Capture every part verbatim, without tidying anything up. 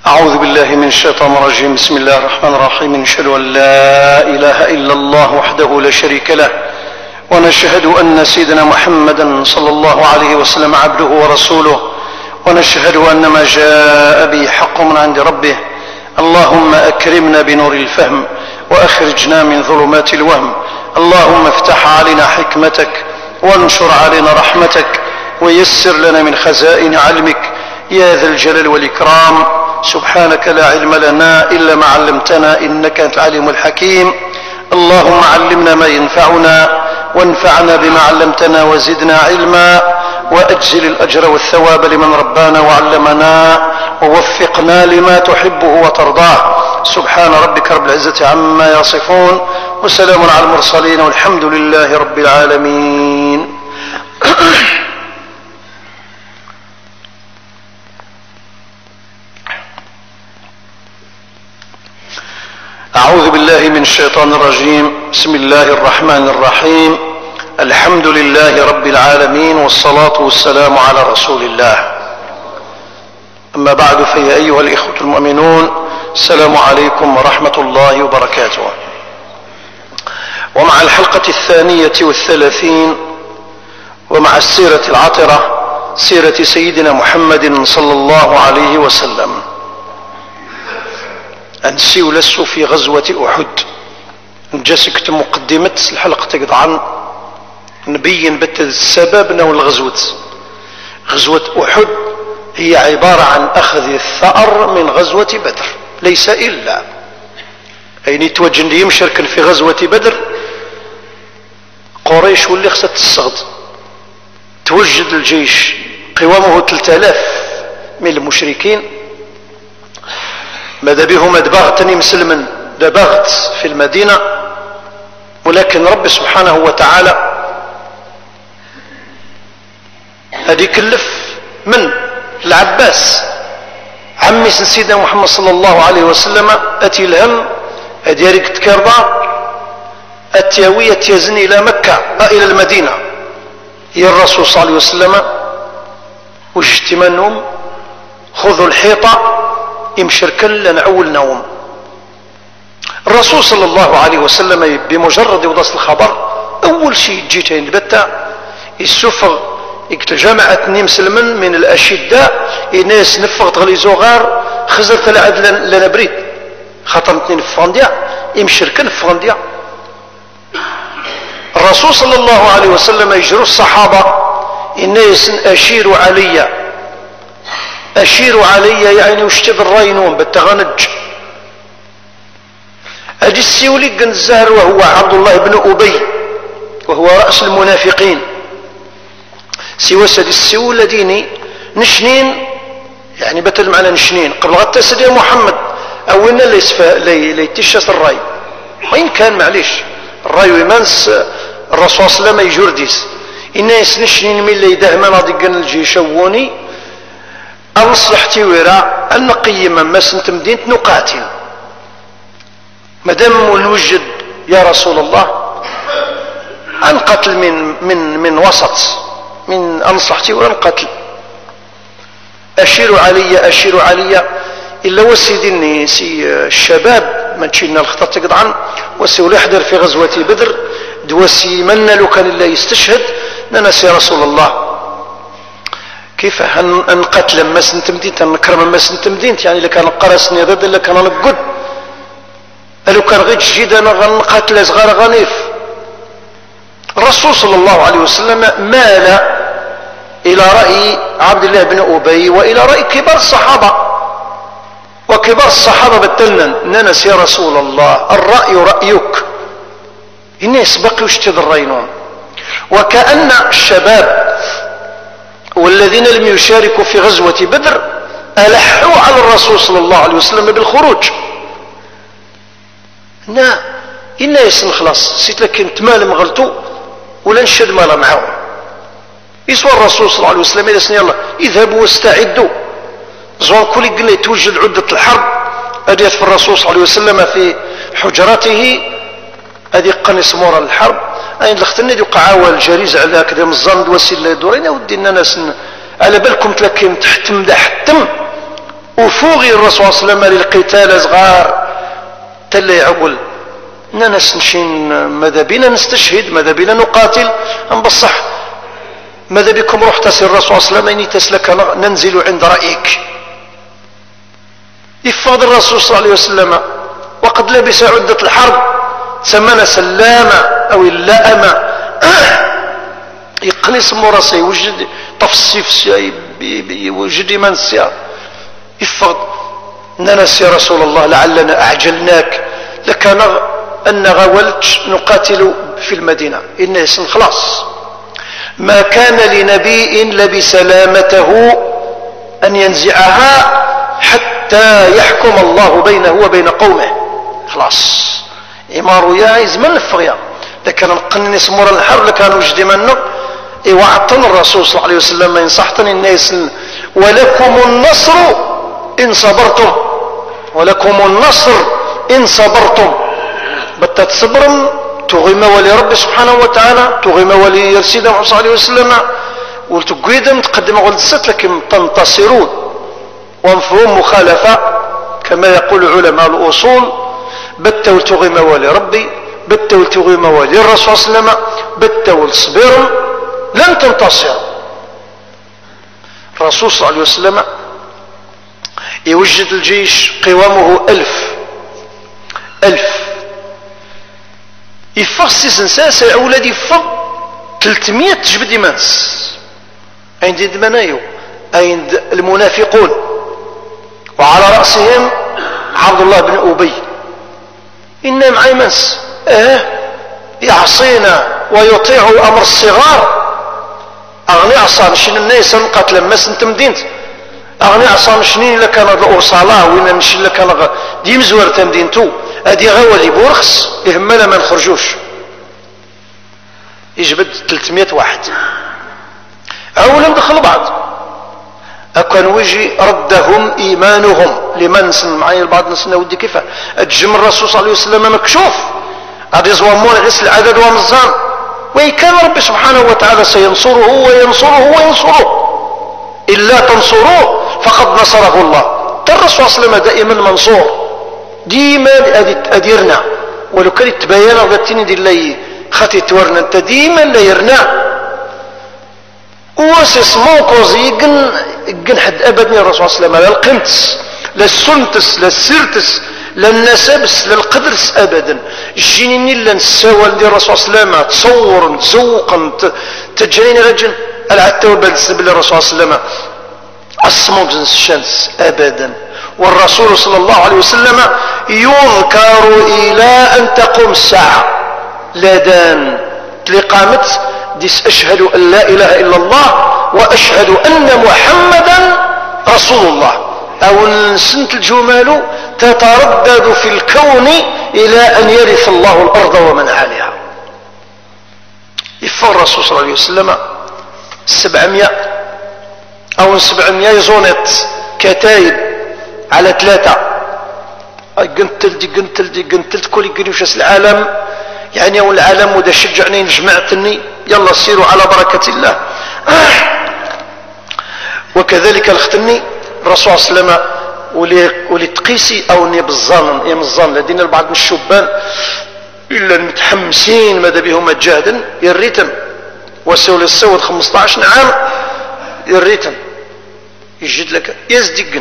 أعوذ بالله من الشيطان الرجيم. بسم الله الرحمن الرحيم. نشهد أن لا إله إلا الله وحده لا شريك له، ونشهد أن سيدنا محمدا صلى الله عليه وسلم عبده ورسوله، ونشهد أن ما جاء به حق من عند ربه. اللهم أكرمنا بنور الفهم وأخرجنا من ظلمات الوهم. اللهم افتح علينا حكمتك وانشر علينا رحمتك ويسر لنا من خزائن علمك يا ذا الجلال والإكرام. سبحانك لا علم لنا إلا ما علمتنا إنك أنت العليم الحكيم. اللهم علمنا ما ينفعنا وانفعنا بما علمتنا وزدنا علما، وأجزل الأجر والثواب لمن ربانا وعلمنا، ووفقنا لما تحبه وترضاه. سبحان ربك رب العزة عما يصفون، وسلام على المرسلين، والحمد لله رب العالمين. أعوذ بالله من الشيطان الرجيم. بسم الله الرحمن الرحيم. الحمد لله رب العالمين، والصلاة والسلام على رسول الله. أما بعد، فيا أيها الإخوة المؤمنون، السلام عليكم ورحمة الله وبركاته. ومع الحلقة الثانية والثلاثين، ومع السيرة العطرة، سيرة سيدنا محمد صلى الله عليه وسلم، أنسيو لسو في غزوة أحد. نجاسكت مقدمة الحلقة تقطعا نبين بت السبب نو الغزوة. غزوة أحد هي عبارة عن أخذ الثأر من غزوة بدر، ليس إلا أين توجن يمشرك في غزوة بدر قريش واللي خصت الصغد. توجد الجيش قوامه ثلاثة آلاف من المشركين، ماذا بهم دباغتني مسلما دباغت في المدينة، ولكن رب سبحانه وتعالى هذه كلف من العباس عمي سيدنا محمد صلى الله عليه وسلم أتي الهم أديارك تكرضى التياوية تيزني إلى مكة إلى المدينة. يا الرسول صلى الله عليه وسلم واجتمنهم خذوا الحيطة يمشركا لنعول نوم. الرسول صلى الله عليه وسلم بمجرد وضع الخبر أول شيء جيتين بتا السفغ جمعت مسلما من الأشداء، الناس نفغت غلي زغار خزرت العد لنا بريد خاطر اثنين في فانديا يمشركا في فانديا. الرسول صلى الله عليه وسلم يجروا الصحابة الناس أشيروا علي أشيروا علي يعني واشتب الراينون بالتغنج. أجي السيولي قن الزهر وهو عبد الله بن أبي وهو رأس المنافقين. سوى سد السيول ديني نشنين يعني بتل معنا نشنين قبل غدا سيدنا محمد أولنا ليس ليتشس الراي، وإن كان معليش الراي ويمانس الرسول صلى الله عليه وسلم يجرديس الناس نشنين من اللي دهما نضيقن الجيش ووني أنصلحتي وراء أن نقيم ما سنت مدينة نقاتل مدام الوجد يا رسول الله أنقتل من من من وسط من أنصحتي ولا نقتل. أشيروا علي أشيروا علي إلا وسيدني سي الشباب ما تشيلنا الخطط تقطعا وسيولي يحضر في غزوة بدر دوسي من لو كان الله يستشهد ننسى رسول الله كيف هنقتل ما سنت مدينة نكرم ما سنت مدينة يعني اللي كان قرصني ضد اللي كان نقد لو كان غير جديد انا غنقتل صغار غنيف. الرسول صلى الله عليه وسلم مال الى رأي عبد الله بن أبي والى رأي كبار الصحابة، وكبار الصحابة بدلنا ننس يا رسول الله الرأي رأيك. الناس بقوا يشتد الرينون، وكأن الشباب والذين لم يشاركوا في غزوة بدر ألحوا على الرسول صلى الله عليه وسلم بالخروج. نا إنا يسن خلاص سيت لكن تمال مغلطو ولا نشد مالا معاهم. يسوى الرسول صلى الله عليه وسلم إذا سن يلا اذهبوا واستعدوا زوان كل قلنا توجد عدة الحرب أديت في الرسول صلى الله عليه وسلم في حجرته أدي قنص مورا الحرب أين لختني دي قعاوة الجريز على كذا مزان دوسي اللي دورين ودينا ناس على بالكم تلكين تحتم دا حتم وفوغي الرسول صلى الله عليه وسلم للقتال صغار تلا يعقل اننا نشين ماذا بينا نستشهد ماذا بينا نقاتل ام بصح ماذا بكم روح تسير الرسول صلى الله عليه وسلم تسلك ننزل عند رأيك يفضل الرسول صلى الله عليه وسلم وقد لبس عدة الحرب سمنا سلامة او اللائمة يقنص مراسي وجد تفصيف يوجد من السيار يفضل اننا يا رسول الله لعلنا اعجلناك لكان ان غولت نقاتل في المدينة إن خلاص ما كان لنبي لبس سلامته أن ينزعها حتى يحكم الله بينه وبين قومه خلاص إمارو يا إزمن الفغيا لكن نقني سمورا الحر لكان وجدي منه وعطن الرسول صلى الله عليه وسلم ينصحتني الناس ولكم النصر إن صبرتم ولكم النصر إن صبرتم بتت صبرا تغيم ولي ربي سبحانه وتعالى تغيم ولي يرسيد محمد صلى الله عليه وسلم ولتقويدا تقدم قلت ست لكن تنتصرون ومفهوم مخالفة كما يقول علماء الأصول بتوا تغيم ولي ربي بتوا تغيم ولي الرسول صلى الله عليه وسلم بتوا الصبر لن تنتصر الرسول صلى الله عليه وسلم يوجد الجيش قوامه ألف ألف يفغ سيسنساس أولاد يفغ ثلاثمائة جبد إمانس عند المنايو عند المنافقون وعلى رأسهم عبد الله بن أبي إنهم عيمنس اه يعصينا ويطيع أمر الصغار أغني عصان شن الناس نقات لما سنت مدينت أغني عصان شنين لكان الأوصالة وين نشين لكان ديم زوار تمدينتو هادي غوالي بورخص يهمنا ما نخرجوش يجبد ثلاثمائة واحد أولا دخلوا بعض أكون ويجي ردهم إيمانهم لمن سن معي البعض نسنا ودي كيف الجم الرسول صلى الله عليه وسلم مكشوف غادي يزومون غيس العدد ومزان وإن كان ربي سبحانه وتعالى سينصره وينصره وينصره إلا تنصروه فقد نصره الله الرسول صلى الله عليه وسلم دائما منصور ديما أديرنا ولو كان تبين غدتيني دي اللي خاتي تورنا انت ديما لا يرنا وسيسمو كوزي يقن يقن حد ابدا الرسول صلى الله عليه وسلم لا القمتس لا السنتس لا السرتس لا النسبس لا القدرس ابدا جيني لا نساوى اللي الرسول صلى الله عليه وسلم تصور تزوقا تجعيني رجل العتاوى بالسب الرسول صلى الله عليه وسلم الصموك الشمس ابدا والرسول صلى الله عليه وسلم يذكر إلى أن تقوم الساعة لا دان لقامت ديس أشهد أن لا إله إلا الله وأشهد أن محمدا رسول الله أو سنة الجمال تتردد في الكون إلى أن يرث الله الأرض ومن عليها يفر الرسول صلى الله عليه وسلم سبعمائة أو سبعمائة زونت كتايب على ثلاثة قنتل دي قنتل دي قنتل كل يقنوش العالم يعني أول العالم ودا شجعني جمعتني يلا سيروا على بركة الله وكذلك الختني الرسول صلى الله عليه وسلم ولتقيسي أو نبظان يمظان لدينا البعض من الشبان إلا المتحمسين ماذا بهم جهدا يريتم وسول السود خمسة عشر عام يريتم يجد لك يزدقن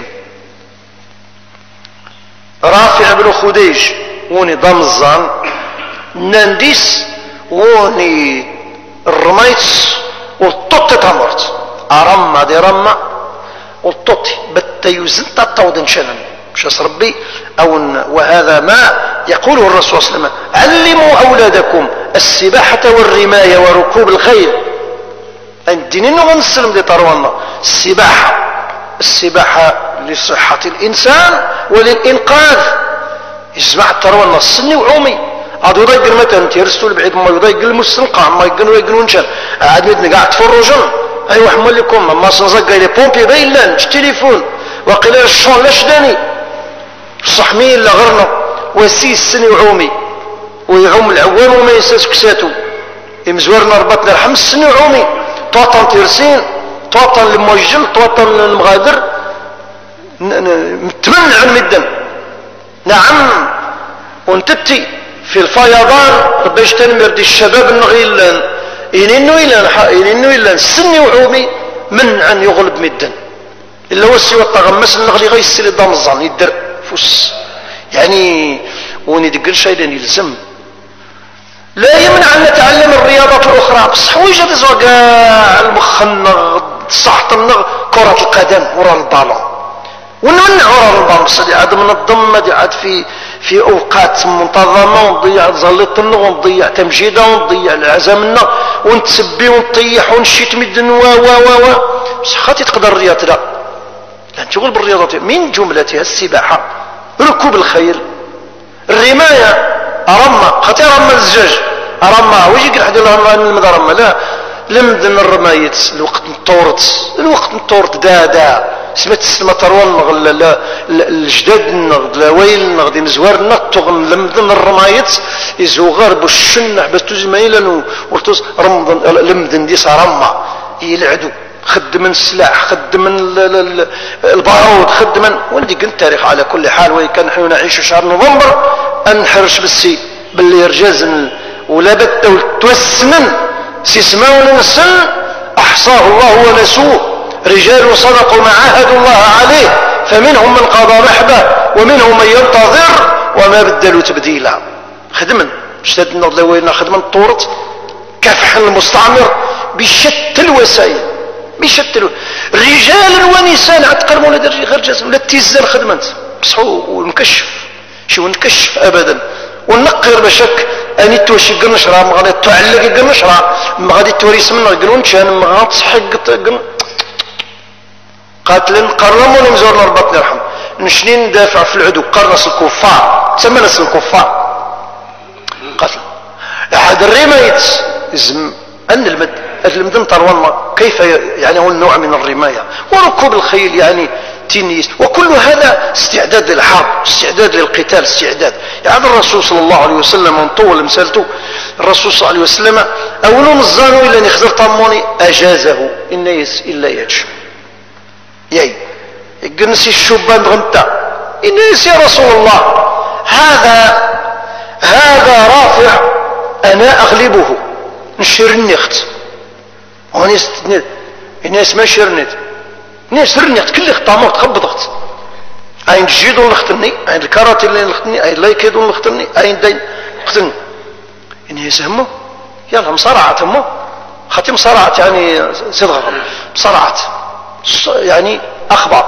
رافع بن خديج وني ضمزان ننديس وني الرميتس والطوط تمرت أرمى دي رمى والطوط بتيوزن تطود انشنن مش ربي أو وهذا ما يقوله الرسول صلى الله عليه وسلم علموا أولادكم السباحة والرماية وركوب الخيل الدينين ونسلم دي طروانا السباحة السباحة لصحة الإنسان وللإنقاذ يسمع التروى الصني وعومي عاد يضيق مثلا تيرستو بعيد ما يضيق المستنقع ما يقنوا يقنوا نشان عاد مدني قاعد تفرجون ايوا حمل لكم ما صنزق لي بومبي باين لانش تليفون وقيل الشون لاش داني صحمين لغرنا وسيس السني وعومي ويعوم العوام وما ينساش كساتو يمزورنا ربطنا الحمس السني وعومي طوطن تيرسين طوطن الموجل طوطن المغادر متمنع المدن. نعم ونتتي في الفيضان باش تنمر دي الشباب النغيلان إنينو إلا إنينو إلا السني وعومي منعا يغلب مدن إلا هو السوى التغمس النغلي غيسلي ضمزان يدر فس يعني وني دقل شيء لأن يلزم لا يمنع أن نتعلم الرياضات الأخرى بصح ويجد زوقاع المخ النغ الصحة النغ كرة القدم ورا البالون ونمنع ورا البالون بصح عاد منظمة عاد في في أوقات منتظمة ونضيع زلط النغ ونضيع تمجيدة ونضيع العزم النغ ونتسبي ونطيح ونشيت مدن و و و و بصح خاطي تقدر الرياضة لا لأن تقول بالرياضة من جملتها السباحة ركوب الخيل الرماية أرمى خاطي أرمى الزجاج أرمى ويجي يقول حد الله المدى أرمى لا لمدن الرماية الوقت نطورت الوقت نطورت دا دا سمعت السلمة تروان الجداد النغد الويل النغد نزوار النطغ لمدن الرماية يزو غرب الشنح بس توزي مايلا ورتوز رمضان لمدن ديس رمى يلعدو خد من السلاح خد من البارود خد من ولدي قلت تاريخ على كل حال وإن كان نحن نعيش شهر نوفمبر أنحرش بالسي باللي يرجازن ولا بد توسمن سيسماون السن أحصاه الله ونسوه رجال صدقوا ما عاهدوا الله عليه فمنهم من قضى نحبه ومنهم من ينتظر وما بدلوا تبديلا خدمن اشتد النضل وين خدمن طورت كفح المستعمر بشتى الوسائل بشتى رجال ونساء عتقرموا ولا غير جسم لا تيزر خدمت بصحو ونكشف شو نكشف ابدا ونقر بشك اني توشي قنشرة ما غادي تعلق قنشرة ما غادي توريس من قنون كان ما غادي تصحق قن قاتلين قرموا نمزورنا ربطنا يرحم نشنين ندافع في العدو قرنص الكفار تسمى ناس الكفار قتل هذا الرماية زم ان المد المدن طروان كيف يعني هو النوع من الرماية وركوب الخيل يعني تنيس وكل هذا استعداد للحرب استعداد للقتال استعداد يعني الرسول صلى الله عليه وسلم من طول مسالته الرسول صلى الله عليه وسلم أولو مزانو إلا نخذر طموني أجازه إن يس إلا يجب ياي يقنسي الشبان غمتا إن يس يا رسول الله هذا هذا رافع أنا أغلبه نشير النخت وناس الناس ما شرنت ناس رنيت كل خطامات تخبطت عين جيدون نختني عين الكارات اللي نختني عين لايكيدون نختني عين دين نختني إن يسهموا يلا مصارعة همو خاتي مصارعة يعني صدغة مصارعة يعني أخبط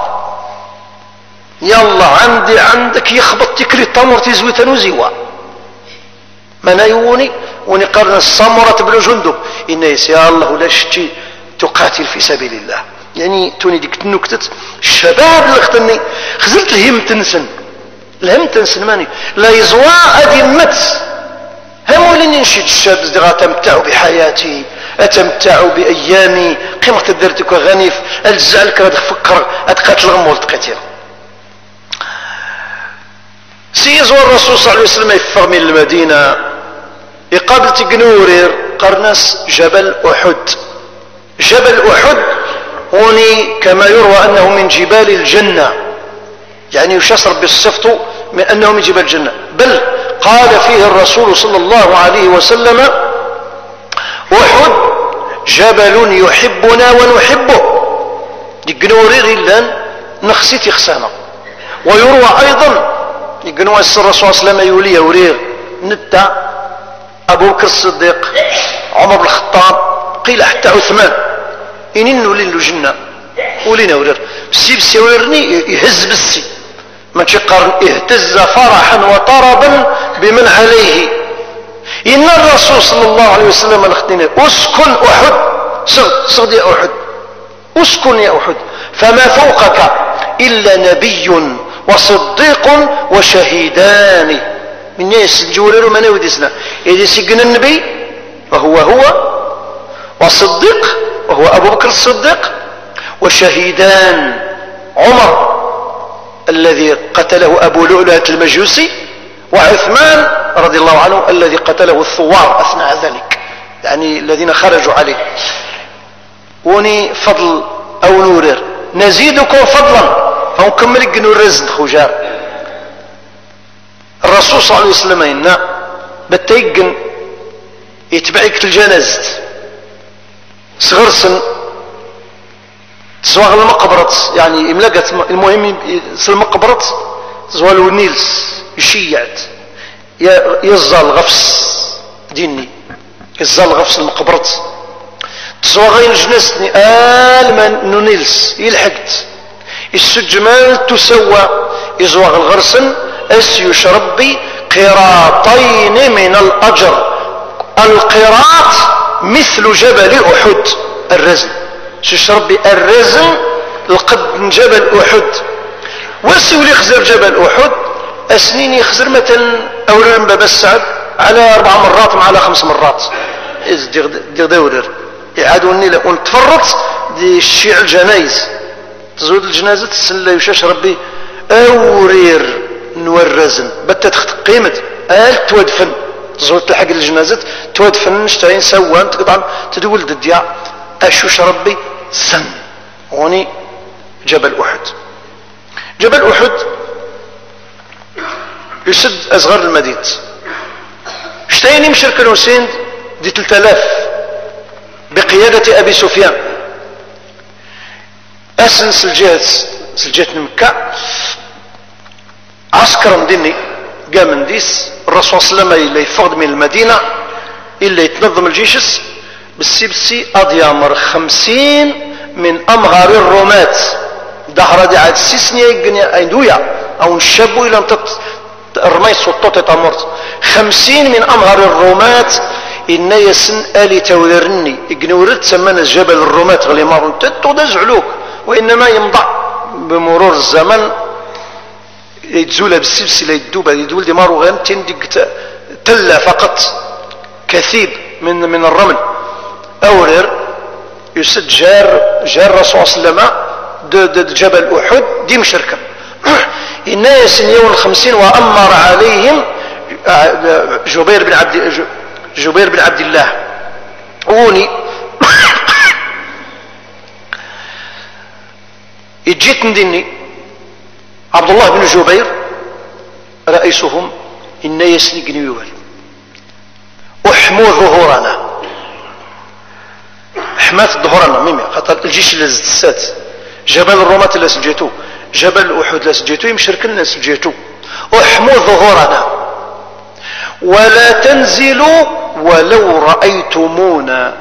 يلا عندي عندك يخبط تكري التمر تزوي تنوزيوا ما نايوني ونقارن السمرة بلو جندب إن يا الله لا شتي تقاتل في سبيل الله يعني توني ديك النكتة الشباب اللي اختني خزلت الهم تنسن الهم تنسن ماني لا يزوا ادي مت هم ولين نشيد الشاب زدغا تمتع بحياتي اتمتع بايامي قيمة درتك غنيف الزعلك راه تفكر اتقاتل غمول تقاتل سيزور الرسول صلى الله عليه وسلم يفر من المدينة يقابل تقنورير قرناس جبل احد جبل احد هوني كما يروى أنه من جبال الجنة يعني يشصر بالصفت من أنه من جبال الجنة بل قال فيه الرسول صلى الله عليه وسلم أحد جبل يحبنا ونحبه يقنورير إلا نخسيت يخسانا ويروى أيضا يقنوا الرسول صلى الله عليه وسلم يولي يورير نتا أبو بكر الصديق عمر بن الخطاب قيل حتى عثمان إنين ولين له جنة ولين ورر بسي بسي ورني يهز بالسي ما تشقر اهتز فرحا وطربا بمن عليه إن الرسول صلى الله عليه وسلم الاختنين اسكن أحد صغد صغد يا أحد اسكن يا أحد فما فوقك إلا نبي وصديق وشهيدان من ناس الجورير من يودسنا إذا سجن النبي وهو هو وصديق وهو أبو بكر الصديق وشهيدان عمر الذي قتله أبو لؤلؤة المجوسي وعثمان رضي الله عنه الذي قتله الثوار أثناء ذلك يعني الذين خرجوا عليه وني فضل أو نورر نزيدكم فضلا او نكمل يقنوا الرزن خوجار الرسول صلى الله عليه وسلم إن بتيقن يتبعك الجنازة صغر سن تزواغ المقبرة يعني إملاقت المهم المقبرة زوال ونيلس يشيعت يزال غفص ديني يزال غفص المقبرة تزواغين جنازتني آل من نونيلس يلحقت السجمال تسوى يزواغ الغرسن أسيوش ربي قراطين من الأجر القراط مثل جبل أحد الرزن سيوش ربي الرزن القد من جبل أحد وسيو اللي يخزر جبل أحد أسنين يخزر مثلا أولا باب السعد على أربع مرات مع على خمس مرات دير دورر يعادوا النيلة ونتفرط دي الشيع الجنايز تزود الجنازة تسلى يشاش ربي أورير نورزن بتت قيمة آل تودفن تزود تلحق الجنازة تودفن نشتاين سوان تقطع تدول دديا أشوش ربي سن هوني جبل أحد جبل أحد يسد أصغر المدينة اشتاين يمشرك الحسين دي ثلاثة آلاف بقيادة أبي سفيان أسن سلجات سلجات مكة عسكر مديني قام من ديس الرسول صلى الله عليه وسلم اللي يفقد من المدينة اللي يتنظم الجيش بالسي بالسي أضيامر خمسين من أمهار الرومات دهرة دي عاد سيسنيا يقنيا أيدويا أو نشبوا إلى انتت الرمي سلطات تمرت خمسين من أمهار الرومات إن يسن آلي توررني يقنورت سمنا جبل الرومات غلي مارون تتو دزعلوك وإنما يمضع بمرور الزمن يتزول بالسلسلة يدوب يدول دي مارو غير تندق تلة فقط كثيب من من الرمل أورر يسد جار جار الرسول صلى الله عليه وسلم جبل أحد دي مشركة الناس يوم الخمسين وأمر عليهم جبير بن عبد جبير بن عبد الله أوني اجيت ندني عبد الله بن جبير رئيسهم إن يسنقني يوال احموا ظهورنا حمات ظهورنا ميمي خاطر الجيش اللي زدسات جبل الرومات اللي سجيتو جبل أحد اللي سجيتو يمشرك اللي سجيتو احموا ظهورنا ولا تنزلوا ولو رأيتمونا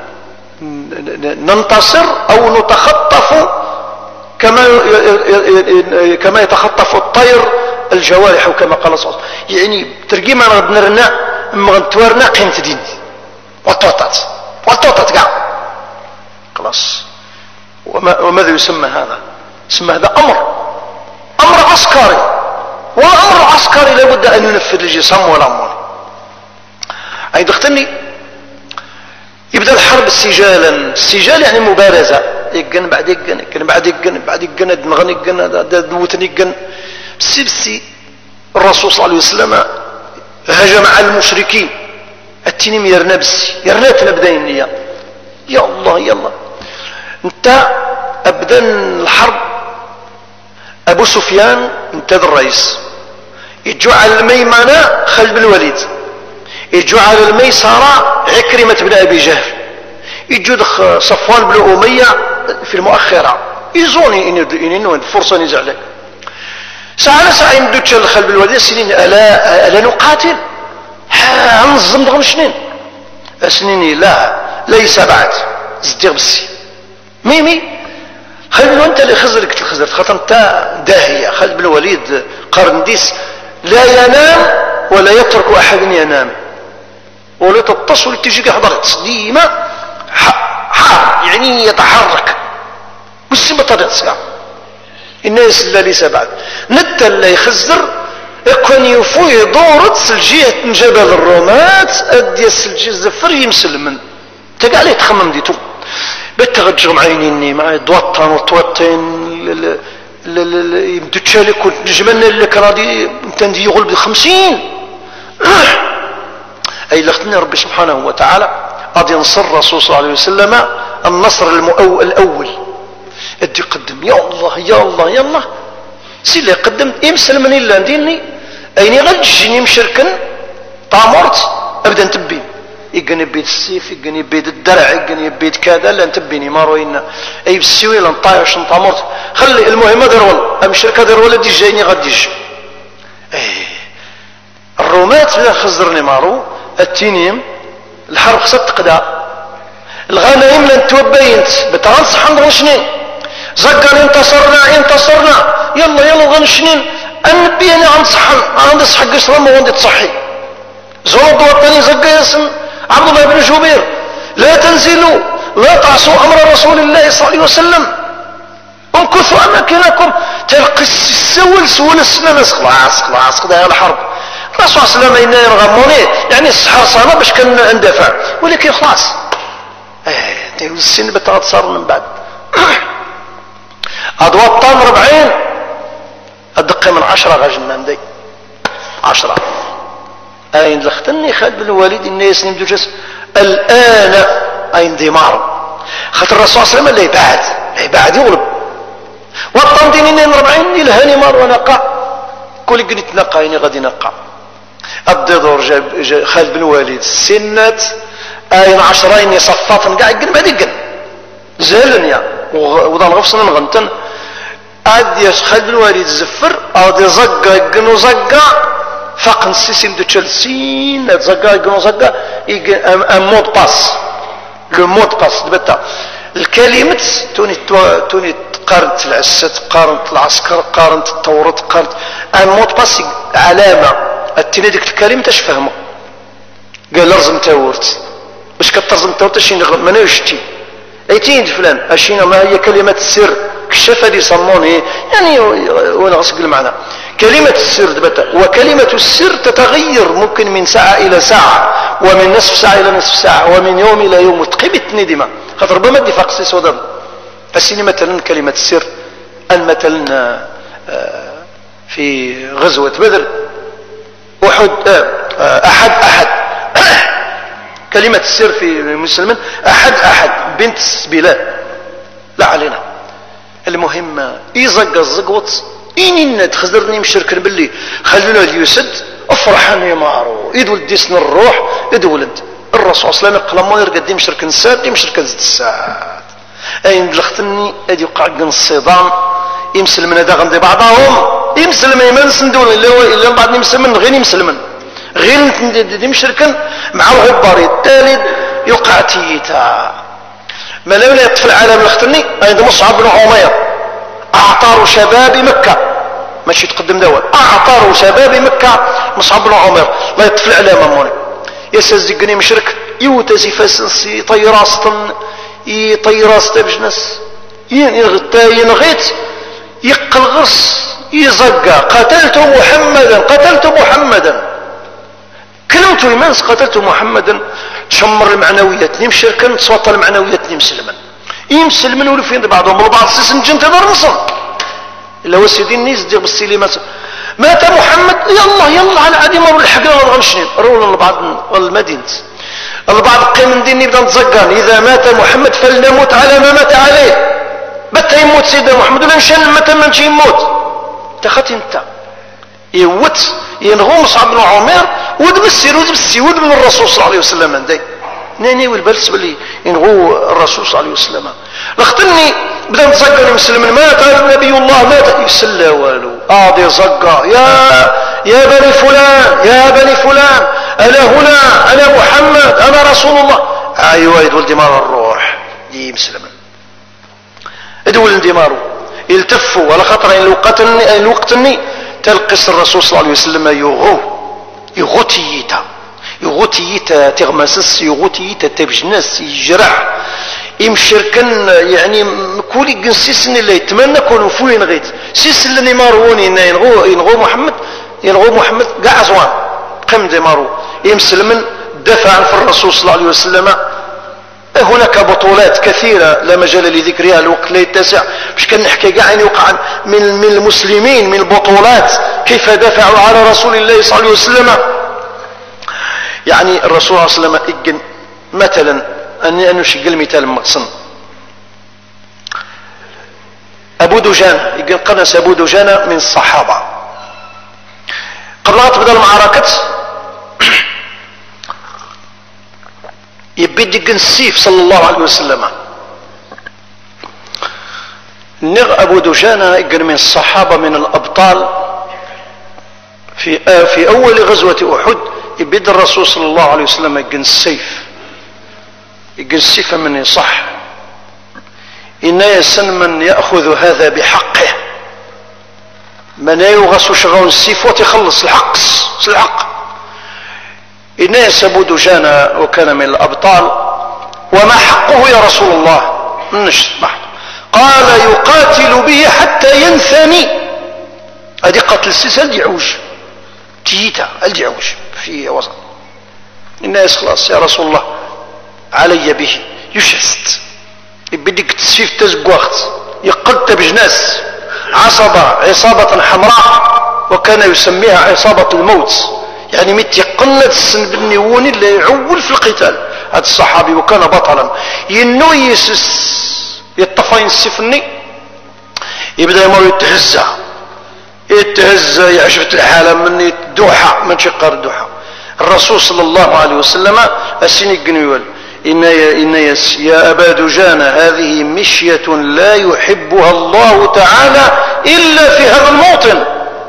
ننتصر أو نتخطف كما كما يتخطف الطير الجوارح وكما قال صلى الله عليه وسلم يعني ترجمة غنرنا مغنتورنا قيمة دين وطوطات وطوطات كاع خلاص وما وماذا يسمى هذا؟ يسمى هذا أمر أمر عسكري والأمر العسكري لابد أن ينفذ الجسام والأمر أي دختني يبدأ الحرب استجالا السجال يعني مبارزة يقن بعد يقن يقن بعد يقن بعد يقن دمغن يقن دوتن يقن بسي بسي الرسول صلى الله عليه وسلم هجم على المشركين التنم يرنا بسي يرناتنا بدأ النية يا الله يا الله انت ابدا الحرب ابو سفيان انت الرئيس يجوا على الميمنة خالد بن الوليد يجوا على الميسرة عكرمة بن ابي جهل يجوا صفوان بن امية في المؤخرة يزوني إن الفرصة نزع لك ساعة ساعة يمدوش الخلف بالوالدين سنين ألا, ألا نقاتل هنظم دغم شنين سنين لا ليس بعد زدير بالسي ميمي خلي انت اللي خزرك الخزر خاطر انت داهية خالد بن الوليد قرنديس لا ينام ولا يترك احد ينام ولا تتصل تجيك حضرت ديما حار يعني يتحرك بس بطريقة سكا الناس اللي ليس بعد نتا اللي يخزر يكون يفوي دورة سلجية من جبل الرومات ادي السلجية الزفر يمسلمن تقع لي تخمم ديتو بتغجر عينيني مع دوطن وطوطن يبدو تشالك ونجمنا اللي كان غادي انتندي يغلب بخمسين اي لختني ربي سبحانه وتعالى غادي ينصر الرسول صلى الله عليه وسلم النصر المؤول الاول ادي قدم يا الله يا الله يا الله سي اللي قدم يمسلمني الا نديني ايني غتجيني مشركن طامرت ابدا نتبي يقني بيد السيف يقني بيد الدرع يقني بيد كذا لا نتبيني ما روينا اي بالسوي لا نطايش نطامرت خلي المهم دير ولا المشركه دير ولا دي جايني غادي يجي ايه الرومات بلا خزرني مارو التينيم الحرب خصها تقدا الغنايم لن توبينت بتغنصح نغنشنين زقر انتصرنا انتصرنا يلا يلا غنشنين النبي انا غنصحن غنصح قصر ما غندي تصحي زود وطني زقا ياسم عبد الله بن جبير لا تنزلوا لا تعصوا امر رسول الله صلى الله عليه وسلم امكثوا اماكنكم تلقي السول سول السنانس خلاص خلاص قضايا الحرب الرسول صلى الله عليه وسلم يرغموني يعني السحر صار باش كان ندافع ولكن خلاص ايه السن بتغتصر من بعد اضواء الطام ربعين الدقة من عشرة غاجنا ندي عشرة اين لختني خالد بن الوليد الناس نمدو جس الان اين دمار خاطر الرسول صلى الله عليه وسلم اللي بعد اللي بعد يغلب والطام دينين ربعين الهاني مار ونقع كل قني تنقى يعني غادي نقع الضدور جاب جا خالد بن الوليد سنات اين عشرين يصفات نقع قن بعد قن زالن وضع الغفصن نغنتن عاد يا خالد بن الوليد زفر عاد يزقا يقنو زقا فقن سيسيم دو تشلسين زقا يقنو زقا ان مود باس لو مود باس دبتا الكلمة توني توني قارنت العسات قارنت العسكر قارنت التورط قارنت ان مود باس علامة التني ديك الكلمة اش فهمه قال لازم تاورت باش كترزم تاورت اش نغلب ما نوشتي ايتين فلان اشينا ما هي كلمة السر كشف هذه صموني يعني وانا غسق المعنى كلمة السر دبتا وكلمة السر تتغير ممكن من ساعة الى ساعة ومن نصف ساعة الى نصف ساعة ومن يوم الى يوم تقيبتني ديما خاطر ربما دي فاقسي صدر السيني مثلا كلمة السر ان مثلا في غزوة بدر احد احد احد كلمة السر في المسلمين احد احد بنت بلال لا علينا المهم يزق الزقوط إني تخزرني مشركن باللي خلونا يسد افرحني معرو يدول ديسن الروح يدولد الرسول صلى الله عليه وسلم قال ما يرقد مشركن الساد مشركن زد الساد اين لختني ادي وقع قن الصدام يمسلمن هذا غندي بعضهم يمسلم يمن سندون الا الا بعد يمسلمن غير يمسلمن غير دي مشركن مع الغبار الثالث يوقع تيتا ما لولا يطفل العالم لختني عند مصعب بن عمير اعطار شباب مكة ماشي تقدم دول اعطار شباب مكة مصعب بن عمير لا يطفل على ماموني يسزقني مشرك يوتزي فاسنسي طيراستن يطيراست بجنس ينغيت يقل غرس يزقى قتلت محمدا قتلت محمدا كلمته يمنس قتلت محمدا تشمر المعنويات نيم شركا تصوت المعنويات نيم سلما يمسلمن ولو فين بعضهم بعض سيسن جنت دار نصر الا هو سيدي النيس ديال بالسليمات مات محمد يلا يلا على عادي مروا الحقنا ما نغنشني رولوا لبعض المدينه البعض قيم من ديني بدا نتزقان اذا مات محمد فلنموت على ما مات عليه متى يموت سيدنا محمد ولا نشان متى ما نجي يموت تخاتي انت يوت ينغو مصعب بن عمير ود بالسير ود بالسي ود من الرسول صلى الله عليه وسلم عندي ناني والبلس باللي ينغو الرسول صلى الله عليه وسلم لختني بدا نتزقى مسلم مات نبي الله مات يسلى والو اضي زقا يا يا بني فلان يا بني فلان انا هنا انا محمد انا رسول الله ايوا يدول دمار الروح دي مسلم يدول دمارو يلتفوا على خاطر ان وقتني ان وقتني تلقس الرسول صلى الله عليه وسلم يغو يغوتيتا يغوتيتا تغمسس يغوتيتا تبجنس يجرح يمشركن يعني كولي قنسيسن اللي يتمنى كونوا فوين غيت سيسن اللي ماروني ينغو ينغو محمد ينغو محمد قاع زوان قم دي مارو يمسلمن دفع في الرسول صلى الله عليه وسلم هناك بطولات كثيرة لا مجال لذكرها الوقت لا يتسع مش كان نحكي قاع يوقع من من المسلمين من البطولات كيف دافعوا على رسول الله صلى الله عليه وسلم يعني الرسول صلى الله عليه وسلم إجن مثلا أني أنه شق المثال مقصن أبو دجانة يقول قنص أبو دجانة من الصحابة قبل ما تبدأ المعركة يبي يقن السيف صلى الله عليه وسلم. نغ أبو دجانة يقن من الصحابة من الأبطال في في أول غزوة أحد. يبي الرسول صلى الله عليه وسلم يقن السيف يقن السيف من يصح إن يسن من يأخذ هذا بحقه من يغس شغون السيف وتخلص الحق الحق. إناس أبو دجانة وكان من الأبطال. وما حقه يا رسول الله؟ قال يقاتل به حتى ينثني. هذه قتل السيس الدعوج تيتا الدعوج في وسط الناس. خلاص يا رسول الله علي به يشست يبديك تسفيف تزقوخت يقلت بجناس عصبة عصابة حمراء وكان يسميها عصابة الموت يعني مت يقلت السن بالنيون اللي يعول في القتال. هذا الصحابي وكان بطلا ينو يسس يطفين السفني يبدا يمر يتهزى يتهزى يعجبت الحالة من الدوحة من شقار الدوحة. الرسول صلى الله عليه وسلم السن قنيول إن إن يا أبا دجانة هذه مشية لا يحبها الله تعالى إلا في هذا الموطن.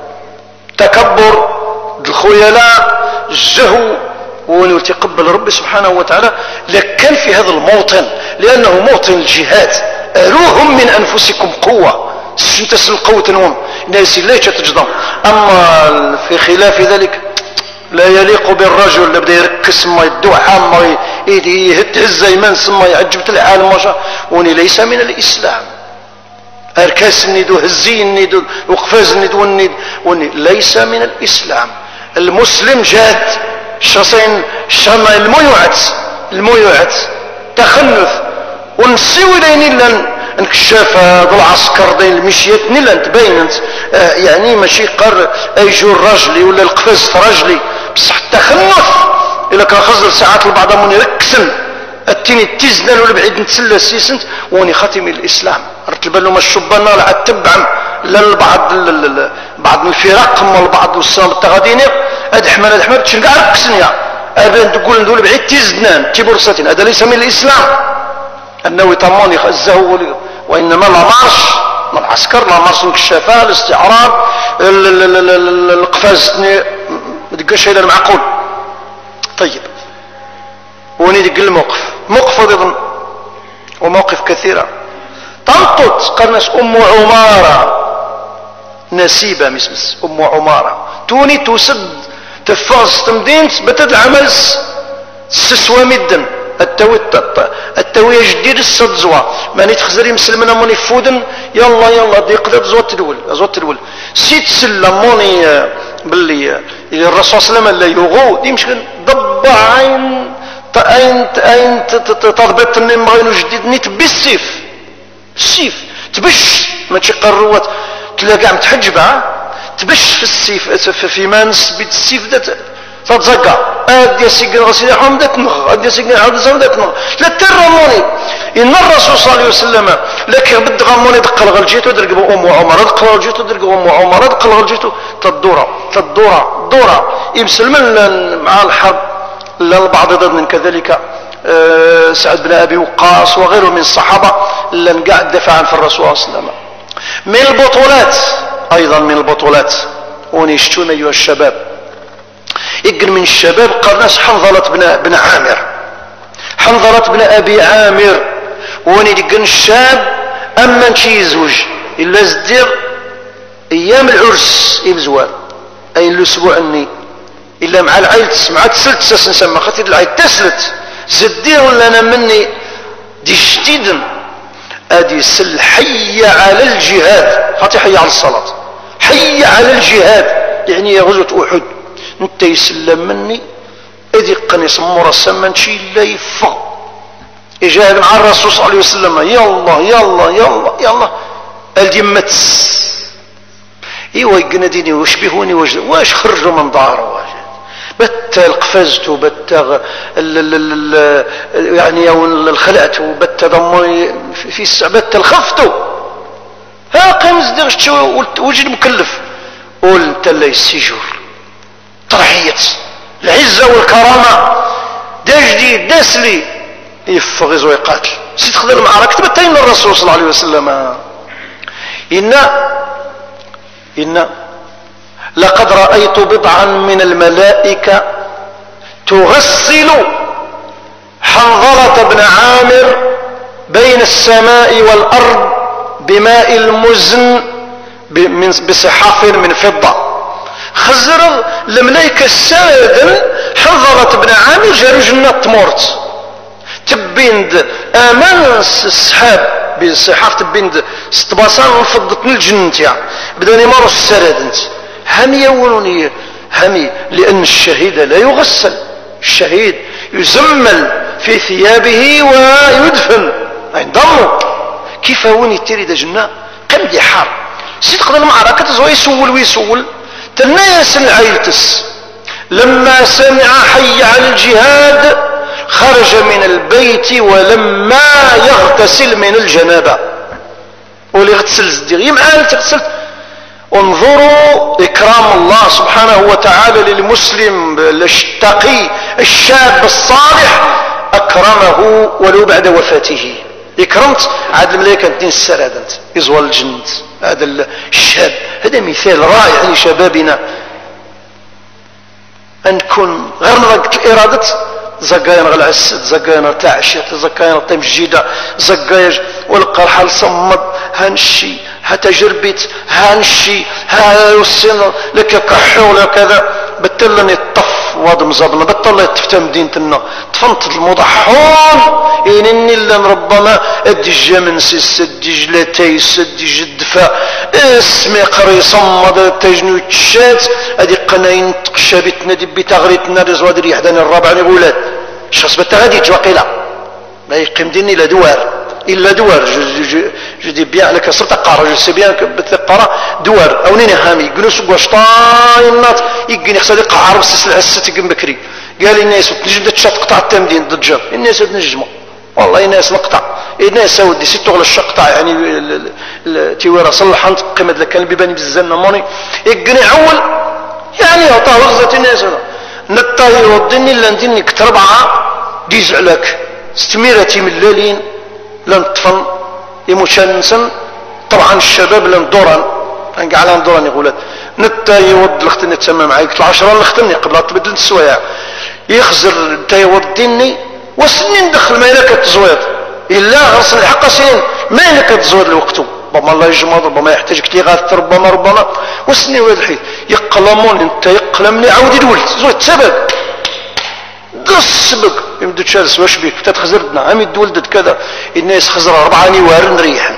تكبر الخيلاء الزهو ونتقبل رب سبحانه وتعالى لكن في هذا الموطن لأنه موطن الجهاد. أروهم من أنفسكم قوة سنتسل قوة نوم ناس ليش تجدم. أما في خلاف ذلك لا يليق بالرجل اللي بدا يركز ما يدوحا ما يهز يمن ثم يعجبت العالم ما شاء وني ليس من الإسلام. أركاس الندو هزي الندو وقفاز الندو الند وني ليس من الإسلام. المسلم جاد شخصين شما الميوعت الميوعت تخنث ونسيو لين لن انكشاف ذو العسكر دين المشيات نلا تبينت آه يعني ماشي قر ايجو الرجلي ولا القفاز رجلي بصح التخنث الا كان خزر ساعات البعض من يركسن التيني تزنل ولا بعيد نتسلى سيسنت وني خاتم الاسلام رتب لهم الشبان لا تبعم للبعض بعض الفرق مال بعض والسلام التغاديني هاد احمد هاد احمد تشنقع ركسن يا ابان تقول ندول بعيد تزنان تيبورساتين هذا ليس من الاسلام. انه يطمون يخزه وانما لا مارش ما العسكر لا مارش الكشافه الاستعراض القفاز ما تلقاش الى المعقول. طيب وني دق الموقف موقف ايضا ومواقف كثيره. تنطط قرنس ام عماره نسيبه مسمس ام عماره توني تسد تفاز تمدينت بتد العمل سسوى مدن التوي التوي جديد الصد زوا ماني تخزري مسلمنا موني فودن يلا يلا دي قدر زوت تدول زوت تدول سيت سلموني باللي الرسول صلى الله عليه وسلم لا يغو دي مشكل ضب عين عين عين تضبط النمرين جديد نيت بالسيف السيف تبش ما تشقروات تلاقى متحجبه تبش في السيف في مانس بيت السيف ده تتزقى ادي سيقن غسيل حوم ده تنغ ادي سيقن عبد الزوج ده تنغ لا ترموني ان الرسول صلى الله عليه وسلم لك بد غموني دق الغلجيتو درق ام عمر دق الغلجيتو درق ام عمر دق الغلجيتو تدوره تدوره دوره يمسلمن مع الحرب لا البعض ضد كذلك أه سعد بن ابي وقاص وغيره من الصحابه لن قاعد دفاعا في الرسول صلى الله عليه وسلم. من البطولات ايضا من البطولات ونشتون ايها الشباب يقل من الشباب قرناس حنظلة بن, بن عامر حنظلة بن ابي عامر وني يقل الشاب اما نشي يزوج الا زدير ايام العرس الزوال اي الاسبوع اني الا مع العيل مع تسلت ساس نسمى خاطر العيل تسلت زدير ولا انا مني دي جديدا ادي سل حي على الجهاد خاطر حي على الصلاة حي على الجهاد يعني يا غزوة احد انت يسلم مني اذي قنيص مرسم من شي لا يفا يجاهد مع الرسول صلى الله عليه وسلم يلا يلا يلا يلا الجمتس ايوا يقنديني واش بيهوني واش واش خرجوا من داره واش بت القفزت بت يعني الخلعت بت ضمي في السعبت الخفت ها قيم زدغ وجد مكلف قول تلا السجور ترحية العزة والكرامة دا جديد داسلي يفغز ويقاتل سيد خذ المعركة تبتين الرسول صلى الله عليه وسلم إن إن لقد رأيت بضعا من الملائكة تغسل حنظلة بن عامر بين السماء والأرض بماء المزن بصحاف من فضة خزر الملائكة السادن حنظلة بن عامر جارو جنة تمورت تبيند امان السحاب بالصحاف تبيند ستباصان فضتني الجنة يعني بداني مارو السرادنت هم يولوني همي لأن الشهيد لا يغسل الشهيد يزمل في ثيابه ويدفن ينضموا كيف هوني تيري دا جنة قم دي حار صدق المعركة تزوي يسول ويسول تناس العيلتس لما سمع حي على الجهاد خرج من البيت ولما يغتسل من الجنابة ولي غتسل زدير يمعال تغتسل انظروا اكرام الله سبحانه وتعالى للمسلم التقي الشاب الصالح اكرمه ولو بعد وفاته اكرمت عاد الملائكه ندين السرادنت يزوال الجنة هذا الشاب هذا مثال رائع لشبابنا ان نكون غير نرقت الاراده زقاين غل عسد زقاين تعشت زقاين تمجيدة زقاين والقى الحال صمد هنشي هتجربت هنشي هالسن لك كحول كذا بتلني الطف واد مزابنا بطل يتفتى مدينتنا تفنت المضحون إنني لن ربما الدجا من سيس الدجلة تيس الدج الدفاع اسمي قري صمد تجنو تشات ادي قناين تقشابتنا دي بتغريتنا رزواد ريح داني الرابع نقولات الشخص بتغادي جواقيلا ما يقيم ديني لا دوار إلا دوار جو دي بيان لك صرت قارة جو سي بيان بتقرا دوار او نيني هامي جلوس واشطاينات يجيني خصها قعر بس العسة تقم بكري قال لي الناس تنجم تشات قطع التمدين ضد الناس تنجموا والله الناس نقطع الناس ودي ست تغل الشقطع يعني تيويرا صلحان قيمة لك كان بيبان بالزنة موني يجيني عول يعني عطاه وغزة الناس هنا نطاهي ودني لان ديني كتربعة ديز عليك ستميرتي من الليلين لن تفن يمشنسن طبعا الشباب لن دوران قاعد لهم دوران يقول نتا يود لختني تسمى معاك العشرة لختني قبل لا تبدل السوايع يخزر نتا يود ديني وسنين دخل ما لك التزوير الا غرس الحق سنين ما لك التزوير لوقته ربما الله يجمد ربما يحتاج كتيغات ربما ربما وسنين وهذا الحين يقلمون انت يقلمني عاود الولد زوج سبب السبق يمدو تشالس واش بيك تتخزردنا عم يدولدد كذا الناس خزر أربعة نوار ريحا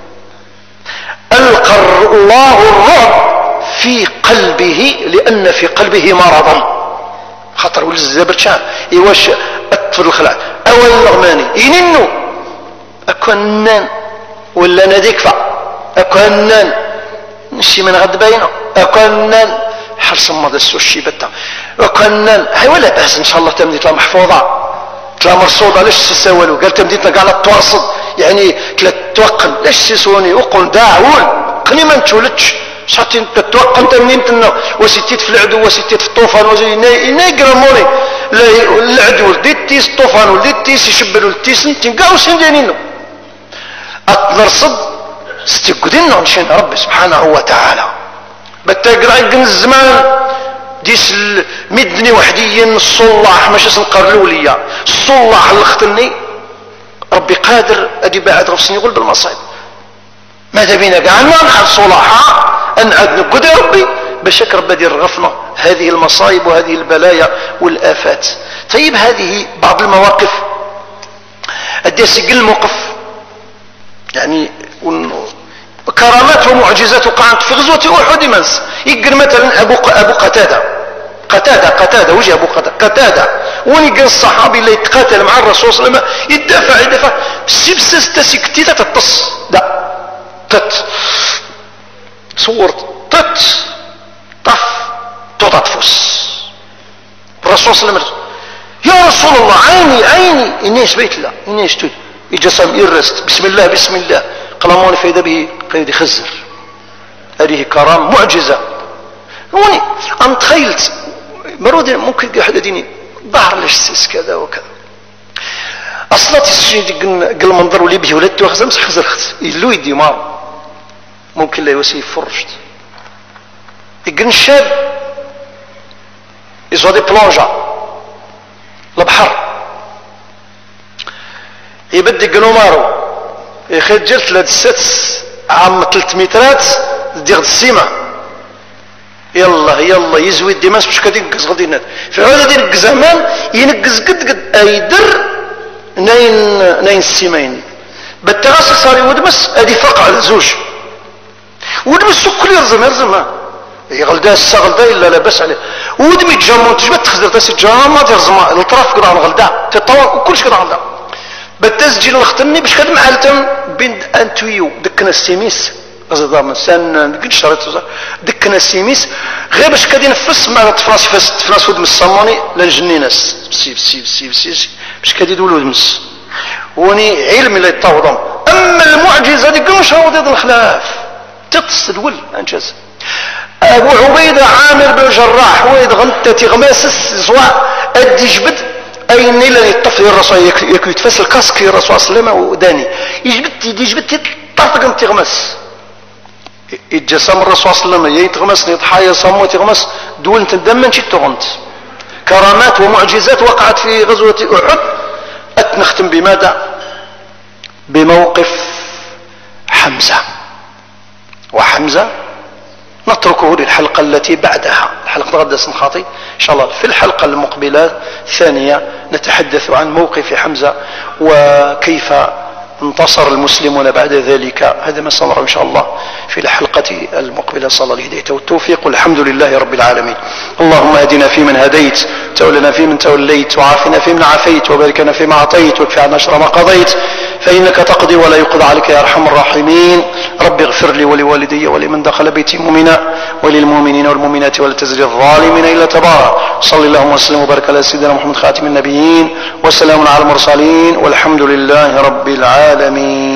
ألقى الله الرعب في قلبه لأن في قلبه مرضا خطر ولز زبرشان يواش أطفل الخلع أول الغماني يننو أكونان ولا نديكفى أكونان نشي من غد باينه أكونان حل صمد السوشي بتا وكان هاي ولا بأس ان شاء الله تمديت لا محفوظة تلا مرصودة ليش تساولوا قال تمديتنا قاعدة تواصل يعني تلا توقن ليش تسوني وقل داعول قني ما نتولدش شاتين تتوقن تمديتنا وستيت في العدو وستيت في الطوفان وزي نيقرموني العدو لديتيس الطوفان ولديتيس يشبلوا لديتيس نتنقاو سندينينو اتنرصد ستيقوديننا نشين ربي سبحانه وتعالى بتقرأ يقن الزمان ديس مدني وحديا الصلاح ماشي سنقرلوا ليا الصلاح اللي اختني ربي قادر ادي بعد غفصني يقول بالمصائب ماذا بينا قالنا نحن صلاحا ان عاد نقود يا ربي بشك ربي دير غفنا هذه المصائب وهذه البلايا والآفات. طيب هذه بعض المواقف ادي يقل الموقف يعني كرامات ومعجزات وقعت في غزوة أحد منس يقل مثلا أبو, أبو قتادة قتادة قتادة وجه أبو قتادة قتادة ونقل الصحابي اللي يتقاتل مع الرسول صلى الله عليه وسلم يدافع يدافع سبسس تسكتيتة تتص لا تت صورت تت طف تطفس الرسول صلى الله عليه وسلم يا رسول الله عيني عيني إنيش بيت لا إنيش تد يجسم يرست بسم الله بسم الله قلمون فاذا به قيد خزر. هذه كرام معجزه. هوني انا تخيلت مرود ممكن واحد ديني ظهر ليش كذا وكذا اصلا تسجي قل منظر ولي به ولدت وخزم خزرت يلو يدي مار ممكن لا يوسي فرشت يقن الشاب يزودي بلونجا البحر يبدي قنو مارو يخيط جلت لاد الست عام ثلاث مترات ديغ السيمة يلا يلا يزوي الدماس باش كادي ينقز غادي يناد في عودة ديال الزمان ينقز قد قد ايدر ناين ناين السيمين بالتغاسل صار يودمس ادي فقع على زوج ودمس كل يرزم يرزم يغلدا السغلدا الا لاباس عليه ودمي تجمع تجبد تخزر تاسي جامع ترزم الطرف كدا غلدا تطور وكلش كدا غلدا بالتسجيل الختمني باش كاد معلتم بين انتويو دكنا السيميس قصد من سان قلت شريت دكنا السيميس غير باش كاد ينفس مع تفراس فاس تفراس ود مسماني لنجني ناس بسي بسي بسي بسي باش كاد يدولو دمس وني علم اللي يتطوضم. اما المعجزه ديك واش هو ضد الخلاف تتصدول انجاز ابو عبيده عامر بن الجراح ويد غنت تغماسس زوا ادي جبد اين اللي يطفي الرسول ياك يتفاس الكاسك الرسول صلى الله عليه وسلم وداني يجبد يدي جبد طرطق انت تغمس الجسام الرسول صلى الله عليه وسلم يتغمس يضحايا صموت يغمس دول انت دم شي تغنت. كرامات ومعجزات وقعت في غزوه احد. نختم بماذا؟ بموقف حمزه. وحمزه نتركه للحلقه التي بعدها، الحلقه غدا سنخاطي ان شاء الله. في الحلقه المقبله الثانيه نتحدث عن موقف حمزه وكيف انتصر المسلمون بعد ذلك. هذا ما سنرى ان شاء الله في الحلقه المقبله. صلى الله الهدايه والتوفيق والحمد لله رب العالمين. اللهم اهدنا فيمن هديت، تولنا فيمن توليت، وعافنا فيمن عافيت، وبارك لنا فيما اعطيت، واكف عنا شر ما قضيت، فانك تقضي ولا يقضى عليك يا ارحم الراحمين. رب اغفر لي ولوالدي ولمن دخل بيتي مؤمنا وللمؤمنين والمؤمنات ولا تزد الظالمين الا تبارا. صل اللهم وسلم وبارك على سيدنا محمد خاتم النبيين، وسلام على المرسلين، والحمد لله رب العالمين.